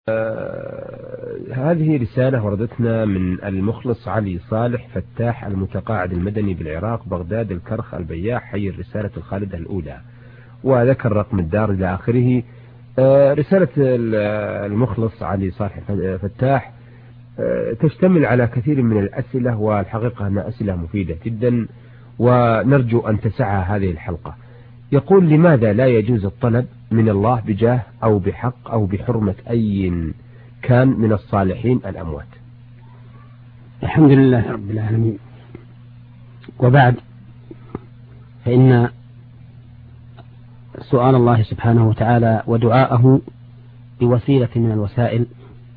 هذه رسالة وردتنا من المخلص علي صالح فتاح المتقاعد المدني بالعراق، بغداد الكرخ البياح، حي الرسالة الخالدة الأولى، وذكر رقم الدار إلى آخره. رسالة المخلص علي صالح فتاح تشتمل على كثير من الأسئلة، والحقيقة أنها أسئلة مفيدة جدا، ونرجو أن تسعها هذه الحلقة. يقول: لماذا لا يجوز الطلب من الله بجاه أو بحق أو بحرمة أي كان من الصالحين الأموات؟ الحمد لله رب العالمين، وبعد، فإن سؤال الله سبحانه وتعالى ودعاءه بوسيلة من الوسائل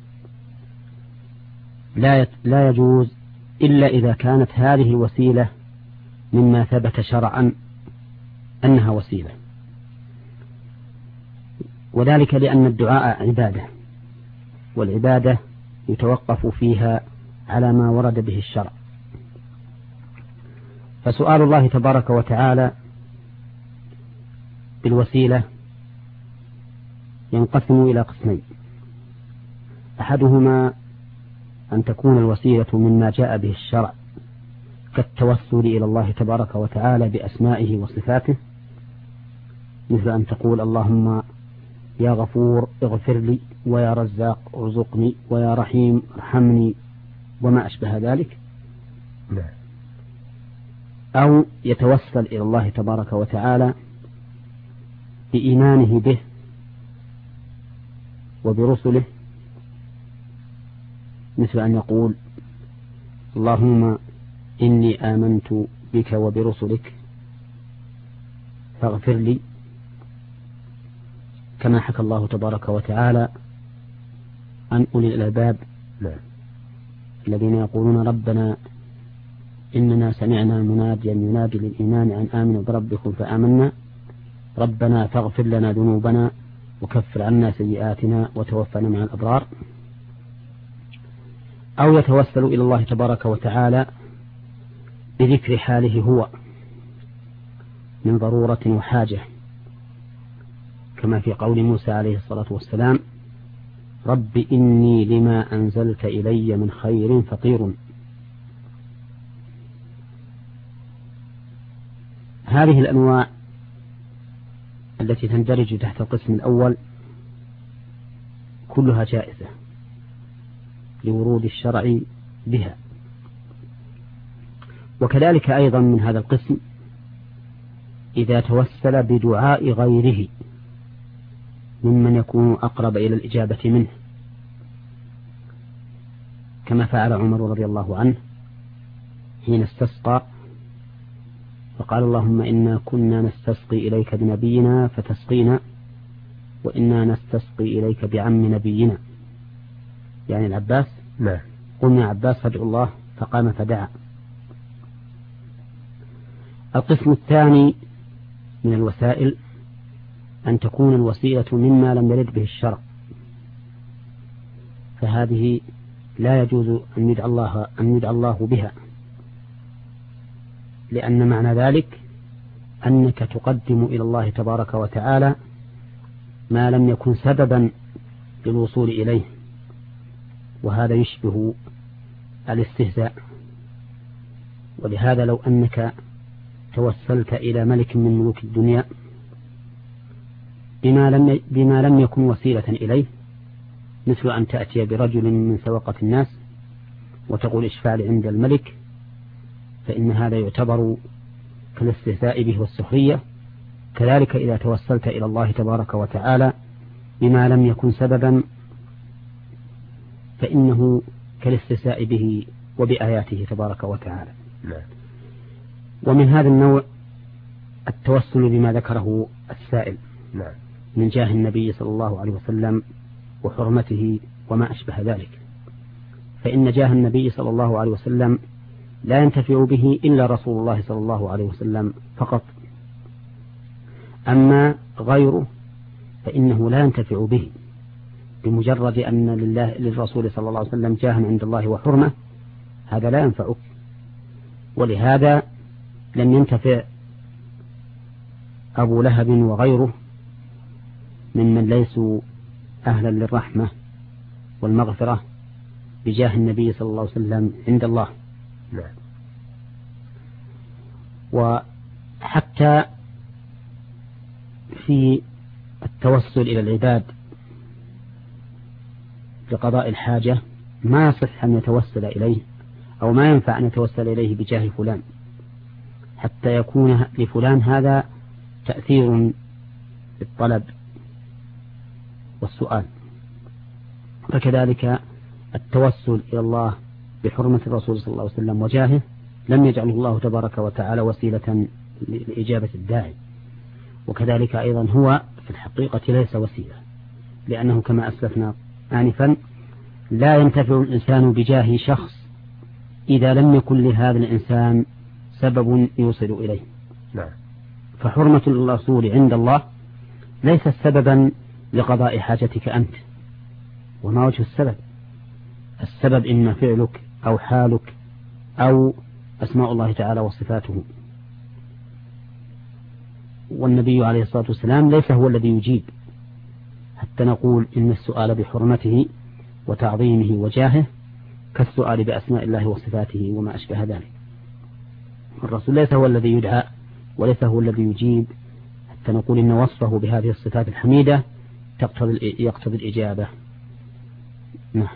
لا يجوز إلا إذا كانت هذه الوسيلة مما ثبت شرعا أنها وسيلة، وذلك لأن الدعاء عبادة، والعبادة يتوقف فيها على ما ورد به الشرع. فسؤال الله تبارك وتعالى بالوسيلة ينقسم إلى قسمين: أحدهما أن تكون الوسيلة مما جاء به الشرع كالتوسل إلى الله تبارك وتعالى بأسمائه وصفاته، مثل أن تقول: اللهم يا غفور اغفر لي، ويا رزاق ارزقني، ويا رحيم ارحمني، وما أشبه ذلك. أو يتوسل إلى الله تبارك وتعالى بإيمانه به وبرسله، مثل أن يقول: اللهم إني آمنت بك وبرسلك فاغفر لي، كما حكى الله تبارك وتعالى عن أولي الألباب الذين يقولون: ربنا إننا سمعنا مناديا ينادي للإيمان أن آمنوا بربكم فآمنا ربنا فاغفر لنا ذنوبنا وكفر عنا سيئاتنا وتوفنا مع الأبرار. أو يتوسل إلى الله تبارك وتعالى بذكر حاله هو من ضرورة وحاجة، كما في قول موسى عليه الصلاة والسلام: رب إني لما أنزلت إلي من خير فقير. هذه الأنواع التي تندرج تحت القسم الأول كلها جائزة لورود الشرع بها، وكذلك أيضا من هذا القسم إذا توسل بدعاء غيره ممن يكون أقرب إلى الإجابة منه، كما فعل عمر رضي الله عنه حين استسقى فقال: اللهم إنا كنا نستسقي إليك بنبينا فتسقينا، وإنا نستسقي إليك بعم نبينا، يعني العباس. قلنا: عباس فادعو الله، فقام فدعا. القسم الثاني من الوسائل أن تكون الوسيلة مما لم يرد به الشرع، فهذه لا يجوز أن يدعى الله بها، لأن معنى ذلك أنك تقدم إلى الله تبارك وتعالى ما لم يكن سببا للوصول إليه، وهذا يشبه الاستهزاء. ولهذا لو أنك توسلت إلى ملك من ملوك الدنيا بما لم يكن وسيلة إليه، مثل أن تأتي برجل من سوقة الناس وتقول: اشفع لي عند الملك، فإن هذا يعتبر كالاستهزاء به والسخرية. كذلك إذا توسلت إلى الله تبارك وتعالى بما لم يكن سببا فإنه كالاستهزاء به وبآياته تبارك وتعالى. ومن هذا النوع التوسل بما ذكره السائل من جاه النبي صلى الله عليه وسلم وحرمته وما أشبه ذلك، فإن جاه النبي صلى الله عليه وسلم لا ينتفع به إلا رسول الله صلى الله عليه وسلم فقط، أما غيره فإنه لا ينتفع به، بمجرد أن للرسول صلى الله عليه وسلم جاها عند الله وحرمة، هذا لا ينفعك. ولهذا لم ينتفع أبو لهب وغيره ممن ليسوا أهلا للرحمة والمغفرة بجاه النبي صلى الله عليه وسلم عند الله. نعم. وحتى في التوسل إلى العباد لقضاء الحاجة ما يصح أن يتوسل إليه أو ما ينفع أن يتوسل إليه بجاه فلان حتى يكون لفلان هذا تأثير بالطلب والسؤال. فكذلك التوسل إلى الله بحرمة الرسول صلى الله عليه وسلم وجاهه لم يجعله الله تبارك وتعالى وسيلة لإجابة الداعي، وكذلك أيضا هو في الحقيقة ليس وسيلة، لأنه كما أسلفنا آنفا لا ينتفع الإنسان بجاه شخص إذا لم يكن لهذا الإنسان سبب يوصل إليه. نعم. فحرمة الرسول عند الله ليس سببا لقضاء حاجتك أنت. وما وجه السبب؟ السبب إما فعلك أو حالك أو أسماء الله تعالى وصفاته. والنبي عليه الصلاة والسلام ليس هو الذي يجيب حتى نقول إن السؤال بحرمته وتعظيمه وجاهه كالسؤال بأسماء الله وصفاته وما أشبه ذلك. الرسول ليس هو الذي يدعى وليس هو الذي يجيب حتى نقول إن وصفه بهذه الصفات الحميدة يقتضي الإجابة. نعم.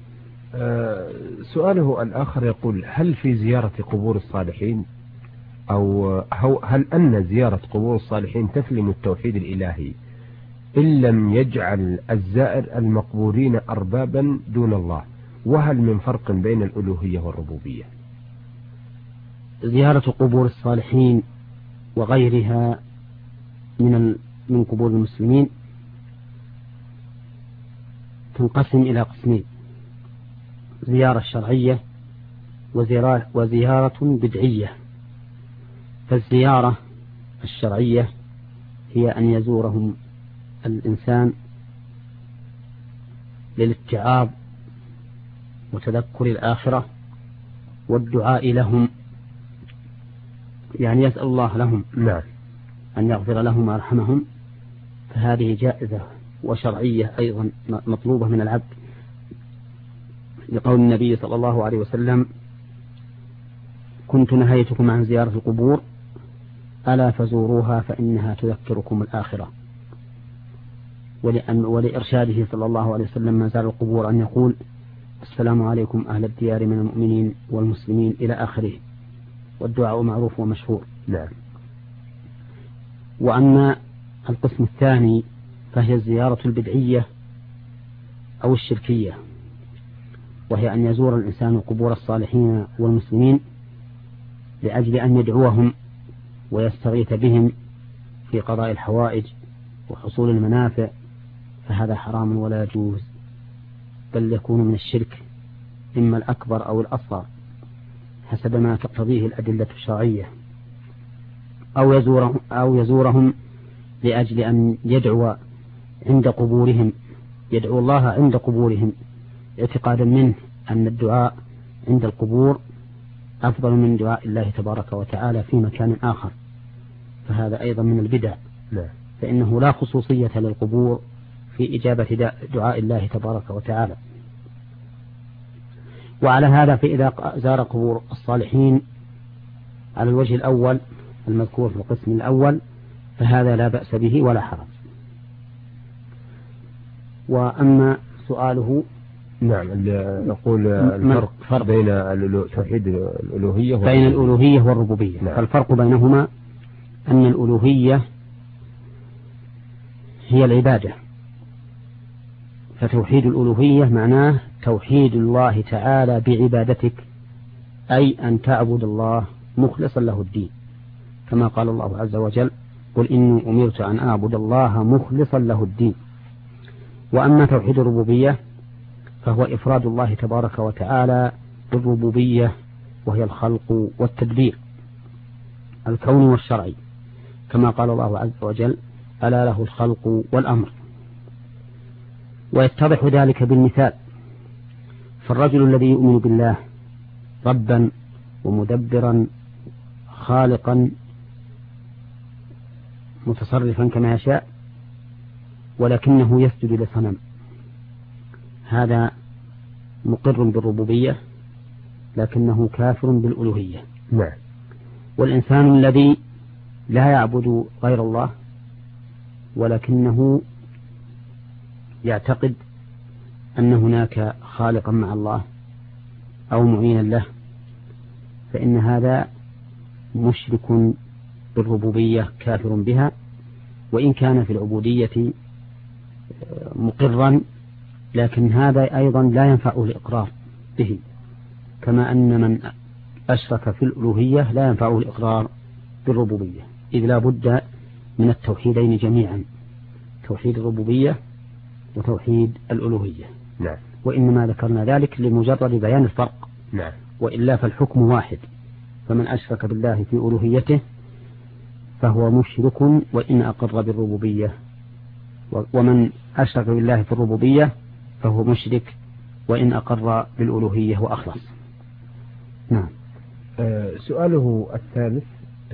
سؤاله الآخر يقول: هل في زيارة قبور الصالحين أو هل أن زيارة قبور الصالحين تسلم التوحيد الإلهي إن لم يجعل الزائر المقبورين أربابا دون الله؟ وهل من فرق بين الألوهية والربوبية؟ زيارة قبور الصالحين وغيرها من قبور المسلمين تنقسم إلى قسمين: زيارة شرعية وزيارة بدعية. فالزيارة الشرعية هي أن يزورهم الإنسان للاتعاظ وتذكر الآخرة والدعاء لهم، يعني يسأل الله لهم أن يغفر لهم ويرحمهم، فهذه جائزة وشرعية أيضا مطلوبة من العبد، لقول النبي صلى الله عليه وسلم: كنت نهيتكم عن زيارة القبور ألا فزوروها فإنها تذكركم الآخرة. ولإرشاده صلى الله عليه وسلم من زار القبور أن يقول: السلام عليكم أهل الديار من المؤمنين والمسلمين إلى آخره، والدعاء معروف ومشهور. نعم. وأما القسم الثاني فهي الزيارة البدعية أو الشركية، وهي أن يزور الإنسان قبور الصالحين والمسلمين لأجل أن يدعوهم ويستغيث بهم في قضاء الحوائج وحصول المنافع، فهذا حرام ولا يجوز، بل يكون من الشرك إما الأكبر أو الأصغر حسب ما تقتضيه الأدلة الشرعية. أو يزورهم لأجل أن يدعو عند قبورهم، يدعو الله عند قبورهم اعتقادا منه أن الدعاء عند القبور أفضل من دعاء الله تبارك وتعالى في مكان آخر، فهذا أيضا من البدع. فإنه لا خصوصية للقبور في إجابة دعاء الله تبارك وتعالى. وعلى هذا فإذا زار قبور الصالحين على الوجه الأول المذكور في القسم الأول فهذا لا بأس به ولا حرج. وأما سؤاله نعم نقول الفرق بين توحيد الألوهية بين الألوهية والربوبية. نعم. فالفرق بينهما أن الألوهية هي العبادة، فتوحيد الألوهية معناه توحيد الله تعالى بعبادتك، أي أن تعبد الله مخلصا له الدين، كما قال الله عز وجل: قل إني أمرت أن أعبد الله مخلصا له الدين. وأما توحيد الربوبية فهو إفراد الله تبارك وتعالى بالربوبية، وهي الخلق والتدبير الكوني والشرعي، كما قال الله عز وجل: ألا له الخلق والأمر. ويتضح ذلك بالمثال، فالرجل الذي يؤمن بالله ربا ومدبرا خالقا متصرفا كما يشاء، ولكنه يسجد لصنم، هذا مقر بالربوبية لكنه كافر بالألوهية. نعم. والإنسان الذي لا يعبد غير الله ولكنه يعتقد أن هناك خالقا مع الله أو معينا له فإن هذا مشرك بالربوبية كافر بها، وإن كان في العبودية مقرا لكن هذا أيضا لا ينفعه الإقرار به، كما أن من أشرك في الألوهية لا ينفعه الإقرار بالربوبية، إذ لا بد من التوحيدين جميعا، توحيد الربوبية وتوحيد الألوهية. نعم. وإنما ذكرنا ذلك لمجرد بيان الفرق. نعم. وإلا فالحكم واحد، فمن أشرك بالله في ألوهيته فهو مشرك وإن أقر بالربوبية، ومن أشرك بالله في الربوبية فهو مشرك وإن أقر بالألوهية وأخلص. نعم. سؤاله الثالث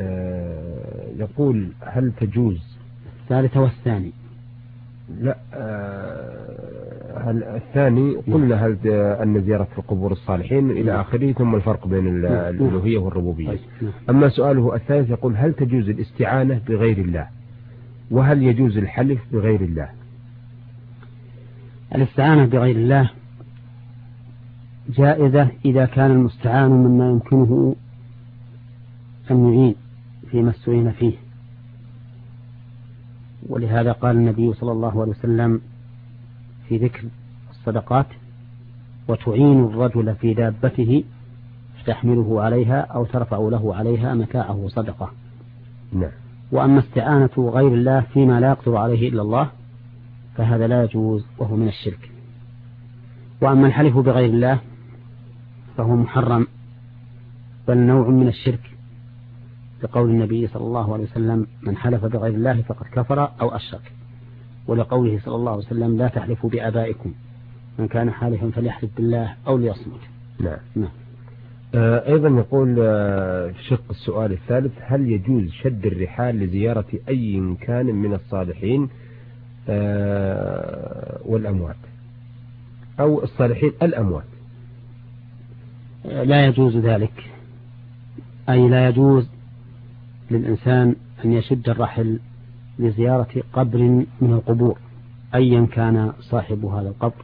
يقول هل تجوز الثالث والثاني؟ لا، هل الثاني قلنا هل أن زيارة القبور الصالحين إلى آخره، ثم الفرق بين الألوهية والربوبية. أما سؤاله الثالث يقول هل تجوز الاستعانة بغير الله، وهل يجوز الحلف بغير الله؟ الاستعانة بغير الله جائزة إذا كان المستعان مما يمكنه أن يعين فيما استعين فيه، ولهذا قال النبي صلى الله عليه وسلم في ذكر الصدقات: وتعين الرجل في دابته تحمله عليها أو ترفع له عليها متاعه صدقة. نعم. وأما استعانة غير الله فيما لا يقدر عليه إلا الله فهذا لا يجوز وهو من الشرك. وأما الحلف بغير الله فهو محرم بل نوع من الشرك، لقول النبي صلى الله عليه وسلم: من حلف بغير الله فقد كفر أو أشرك، ولقوله صلى الله عليه وسلم: لا تحلفوا بآبائكم، من كان حالفا فليحلف بالله أو ليصمت. نعم. أيضا يقول في شق السؤال الثالث: هل يجوز شد الرحال لزيارة أي كان من الصالحين والأموات، أو الصالحين الأموات؟ لا يجوز ذلك، أي لا يجوز للإنسان أن يشد الرحل لزيارة قبر من القبور أيا كان صاحب هذا القبر،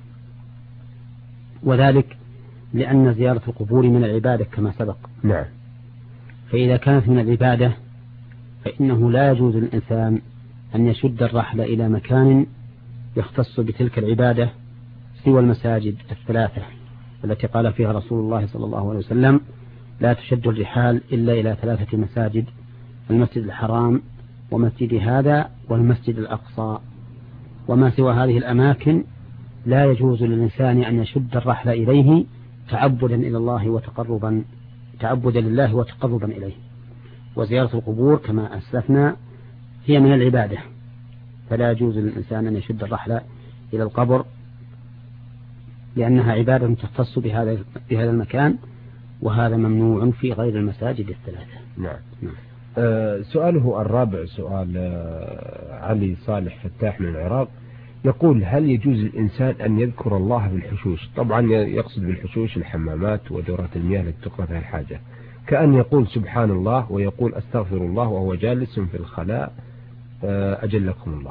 وذلك لأن زيارة القبور من العبادة كما سبق. نعم. فإذا كانت من العبادة فإنه لا يجوز للإنسان أن يشد الرحل إلى مكان يختص بتلك العبادة سوى المساجد الثلاثة التي قال فيها رسول الله صلى الله عليه وسلم: لا تشد الرحال إلا إلى 3 مساجد: المسجد الحرام ومسجد هذا والمسجد الأقصى. وما سوى هذه الأماكن لا يجوز للإنسان أن يشد الرحل إليه تعبدا إلى الله وتقربا تعبدا لله وتقربا إليه. وزيارة القبور كما أسلفنا هي من العبادة، فلا يجوز للإنسان أن يشد الرحل إلى القبر لأنها عبادة تختص بهذا المكان، وهذا ممنوع في غير المساجد الثلاثة. نعم. سؤاله الرابع سؤال علي صالح فتاح من العراق، يقول: هل يجوز للإنسان أن يذكر الله بالحشوش؟ طبعا يقصد بالحشوش الحمامات ودورات المياه التي تقضى فيها الحاجة، كأن يقول سبحان الله ويقول أستغفر الله وهو جالس في الخلاء أجلكم الله.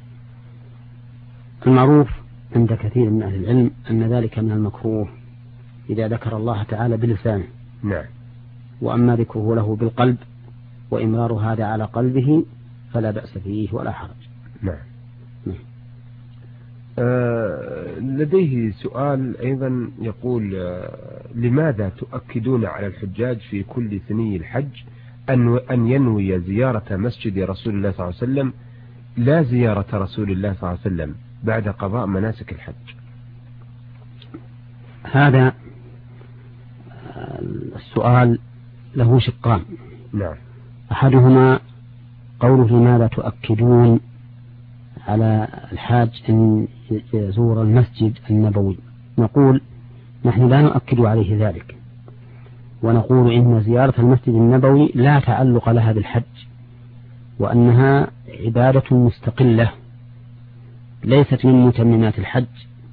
المعروف عند كثير من أهل العلم أن ذلك من المكروه إذا ذكر الله تعالى بلسانه. نعم. وأما ذكره له بالقلب وإمرار هذا على قلبه فلا بأس فيه ولا حرج. نعم. لديه سؤال أيضا يقول: لماذا تؤكدون على الحجاج في كل ثني الحج أن ينوي زيارة مسجد رسول الله صلى الله عليه وسلم لا زيارة رسول الله صلى الله عليه وسلم بعد قضاء مناسك الحج؟ هذا السؤال له شقان. نعم. أحدهما قوله: لماذا تؤكدون على الحاج أن يزور المسجد النبوي؟ نقول: نحن لا نؤكد عليه ذلك، ونقول إن زيارة المسجد النبوي لا تعلق لها بالحج، وأنها عبادة مستقلة ليست من متممات الحج،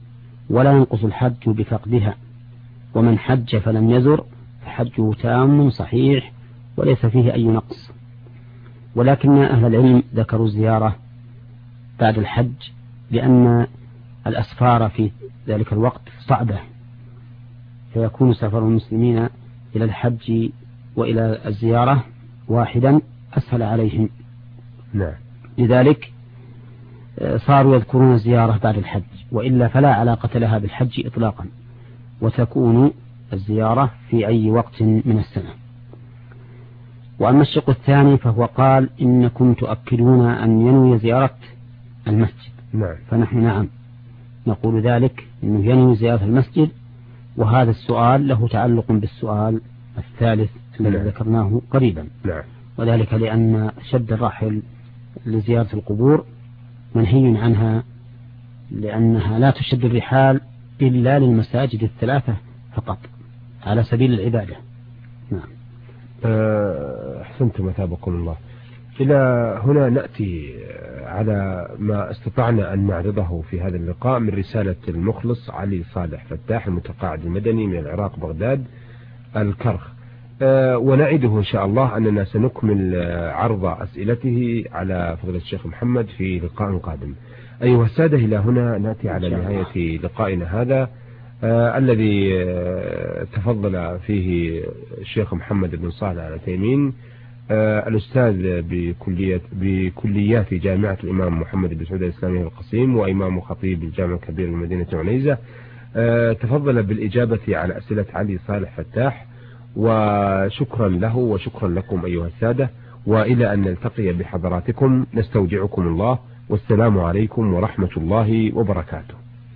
ولا ينقص الحج بفقدها، ومن حج فلم يزر فحجه تام صحيح وليس فيه أي نقص. ولكن أهل العلم ذكروا الزيارة بعد الحج لأن الأسفار في ذلك الوقت صعبة، فيكون سفر المسلمين إلى الحج وإلى الزيارة واحدا أسهل عليهم. نعم. لذلك صاروا يذكرون الزيارة بعد الحج، وإلا فلا علاقة لها بالحج إطلاقا، وتكون الزيارة في أي وقت من السنة. وأما الشق الثاني فهو قال إنكم تؤكدون أن ينوي زيارة المسجد. نعم. فنحن نعم نقول ذلك، إنه ينوي زيارة المسجد، وهذا السؤال له تعلق بالسؤال الثالث الذي ذكرناه قريبا. نعم. وذلك لأن شد الرحل لزيارة القبور منهي عنها، لأنها لا تشد الرحال إلا للمساجد الثلاثة فقط على سبيل العبادة. نعم. أحسنتم أثابكم الله. إلى هنا نأتي على ما استطعنا أن نعرضه في هذا اللقاء من رسالة المخلص علي صالح فتاح المتقاعد المدني من العراق بغداد الكرخ، ونعده إن شاء الله أننا سنكمل عرض أسئلته على فضيلة الشيخ محمد في لقاء قادم. أيها السادة، إلى هنا نأتي على نهاية لقائنا هذا الذي تفضل فيه الشيخ محمد بن صالح العثيمين الأستاذ بكليات جامعة الإمام محمد بن سعود الإسلامية القصيم وإمام خطيب الجامع الكبير لمدينة عنيزة، تفضل بالإجابة على أسئلة علي صالح فتاح، وشكرا له وشكرا لكم أيها السادة، وإلى أن نلتقي بحضراتكم نستودعكم الله، والسلام عليكم ورحمة الله وبركاته.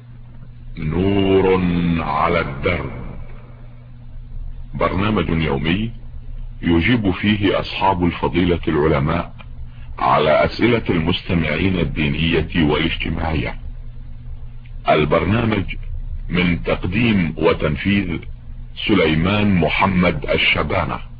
نور على الدرب، برنامج يومي يجيب فيه أصحاب الفضيلة العلماء على أسئلة المستمعين الدينية والاجتماعية. البرنامج من تقديم وتنفيذ سليمان محمد الشبانة.